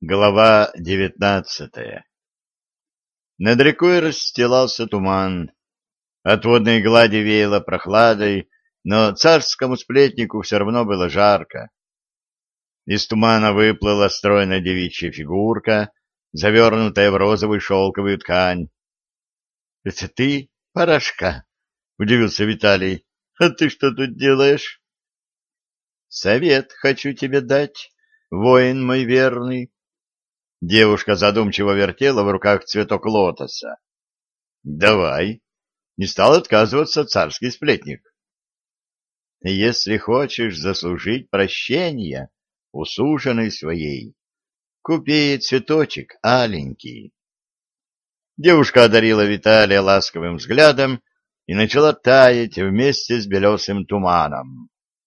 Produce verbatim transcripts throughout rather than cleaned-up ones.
Глава девятнадцатая. Над рекой расстилался туман. От водной глади веяло прохладой, но царскому сплетнику все равно было жарко. Из тумана выплыла стройная девичья фигурка, завернутая в розовую шелковую ткань. — Это ты, Парашка? — удивился Виталий. — А ты что тут делаешь? — Совет хочу тебе дать, воин мой верный. Девушка задумчиво вертела в руках цветок лотоса. — Давай. Не стал отказываться царский сплетник. — Если хочешь заслужить прощения у суженой своей, купи цветочек аленький. Девушка одарила Виталия ласковым взглядом и начала таять вместе с белесым туманом.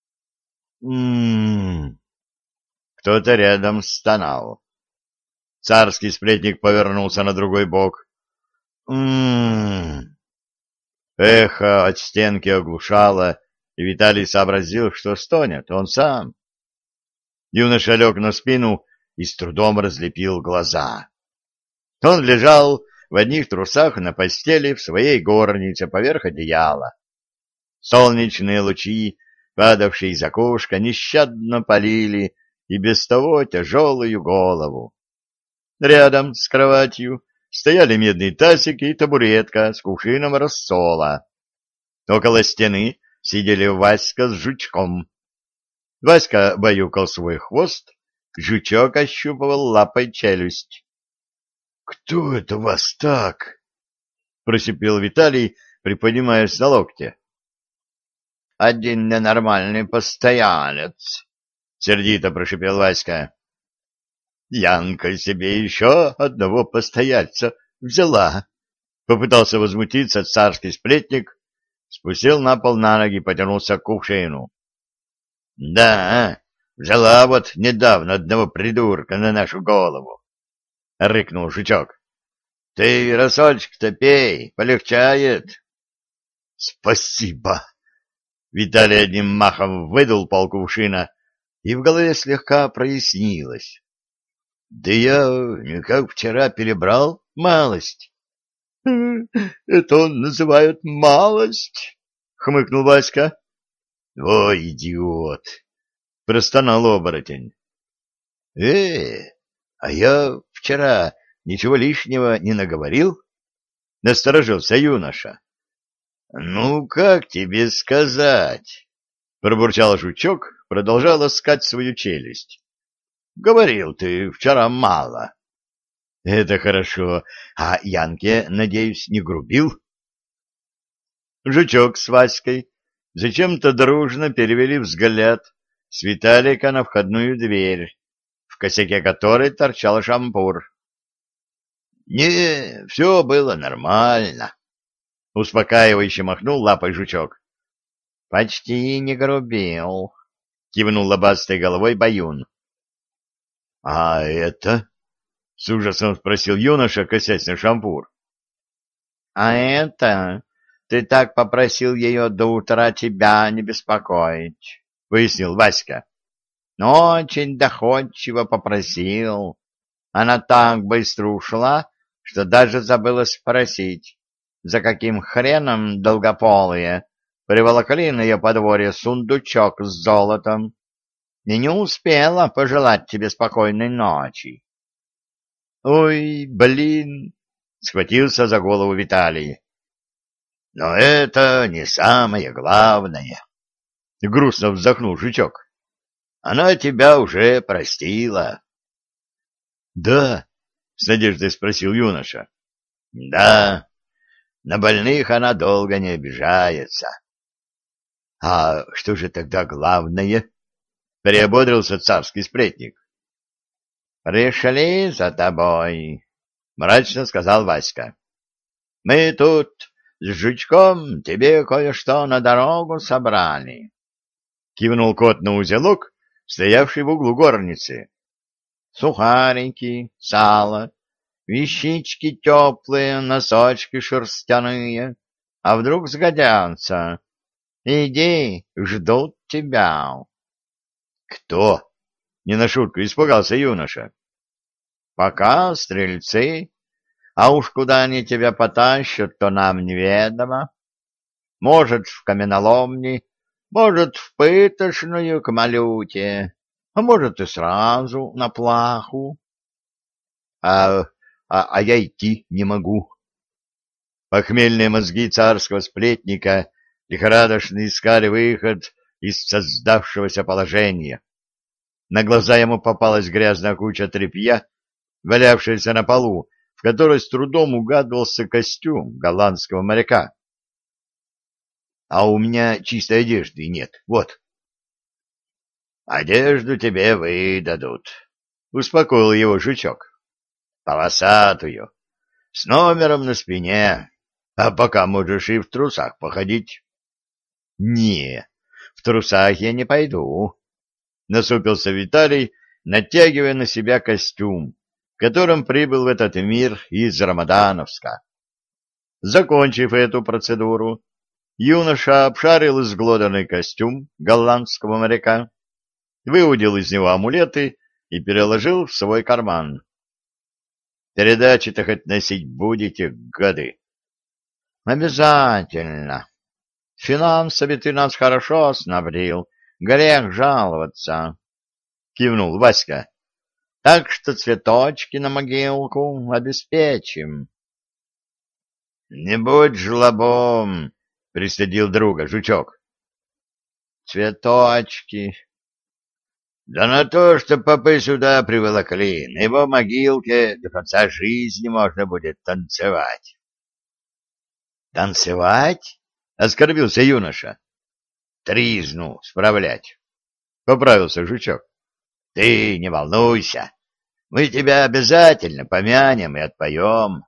М-м-м. Кто-то рядом стонал. Царский сплетник повернулся на другой бок. М-м-м. Эхо от стенки оглушало, и Виталий сообразил, что стонет он сам. Юноша лег на спину и с трудом разлепил глаза. Он лежал в одних трусах на постели в своей горнице поверх одеяла. Солнечные лучи, падавшие из окошка, нещадно палили и без того тяжелую голову. Рядом с кроватью стояли медный тазик и табуретка с кувшином рассола. Около стены сидели Васька с жучком. Васька баюкал свой хвост, жучок ощупывал лапой челюсть. — Кто это вас так? — просипел Виталий, приподнимаясь на локте. — Один ненормальный постоялец, — сердито прошипел Васька. Янка себе еще одного постояльца взяла. Попытался возмутиться царский сплетник, спустил на пол на ноги, потянулся к кувшину. — Да, взяла вот недавно одного придурка на нашу голову, — рыкнул жучок. — Ты рассольчик-то пей, полегчает. — Спасибо. Виталий одним махом выдул полкувшина, и в голове слегка прояснилось. — Да я не как вчера перебрал малость. — Это он называют малость? — хмыкнул Васька. — Ой, идиот! — простонал оборотень. — Э, а я вчера ничего лишнего не наговорил? — насторожился юноша. — Ну, как тебе сказать? — пробурчал жучок, продолжал ласкать свою челюсть. — Говорил ты вчера мало. — Это хорошо. А Янке, надеюсь, не грубил? Жучок с Васькой зачем-то дружно перевели взгляд с Виталика на входную дверь, в косяке которой торчал шампур. — Не, все было нормально, — успокаивающе махнул лапой жучок. — Почти не грубил, — кивнул лобастой головой Баюн. — А это? — с ужасом спросил юноша, косясь на шампур. — А это... Ты так попросил ее до утра тебя не беспокоить, — пояснил Васька. — Очень доходчиво попросил. Она так быстро ушла, что даже забыла спросить, за каким хреном долгополые приволокли на ее подворье сундучок с золотом, и не успела пожелать тебе спокойной ночи. — Ой, блин! — схватился за голову Виталий. — Но это не самое главное, — грустно вздохнул жучок. — Она тебя уже простила. — Да? — с надеждой спросил юноша. — Да, на больных она долго не обижается. — А что же тогда главное? — приободрился царский сплетник. — Пришли за тобой, — мрачно сказал Васька. — Мы тут... С жучком тебе кое-что на дорогу собрали. Кивнул кот на узелок, стоявший в углу горницы. Сухарики, сало, вещички теплые, носочки шерстяные. А вдруг сгодятся? Иди, ждут тебя. Кто? Не на шутку испугался юноша. Пока стрельцы, а уж куда они тебя потащат, то нам неведомо. Может, в каменоломни, может, в пытошную к Малюте, а может, и сразу на плаху. А, а, а я идти не могу. Похмельные мозги царского сплетника лихорадочно искали выход из создавшегося положения. На глаза ему попалась грязная куча тряпья, валявшаяся на полу, в которой с трудом угадывался костюм голландского моряка. — А у меня чистой одежды нет, вот. — Одежду тебе выдадут, — успокоил его жучок. — Полосатую, с номером на спине, а пока можешь и в трусах походить. — Не, в трусах я не пойду, — насупился Виталий, натягивая на себя костюм, в котором прибыл в этот мир из Рамадановска. Закончив эту процедуру, юноша обшарил изглоданный костюм голландского моряка, выудил из него амулеты и переложил в свой карман. «Передачи-то хоть носить будете, гады?» «Обязательно. Финансами ты нас хорошо снабдил, грех жаловаться», — кивнул Васька. «Так что цветочки на могилку обеспечим». «Не будь жлобом», — пристыдил друга жучок. «Цветочки». «Да на то, что попы сюда приволокли, на его могилке до конца жизни можно будет танцевать». «Танцевать?» — оскорбился юноша. «Тризну справлять», — поправился жучок. «Ты не волнуйся, мы тебя обязательно помянем и отпоем».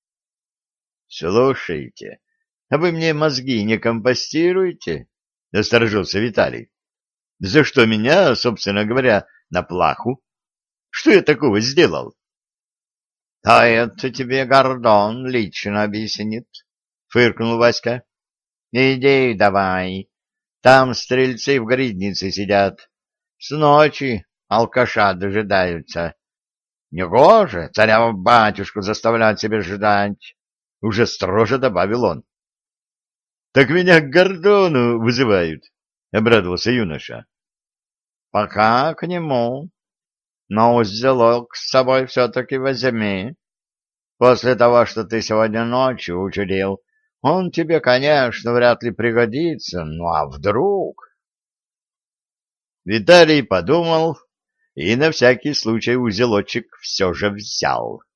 «Слушайте, а вы мне мозги не компостируете?» — насторожился Виталий. «За что меня, собственно говоря, на плаху? Что я такого сделал?» «А это тебе Гордон лично объяснит», — фыркнул Васька. «Иди давай, там стрельцы в гриднице сидят, с ночи алкаша дожидаются. Негоже царя-батюшку заставлять себя ждать», — уже строже добавил он. «Так меня к Гордону вызывают», — обрадовался юноша. «Пока к нему, но узелок с собой все-таки возьми. После того, что ты сегодня ночью учудил, он тебе, конечно, вряд ли пригодится, ну а вдруг?» Виталий подумал и на всякий случай узелочек все же взял.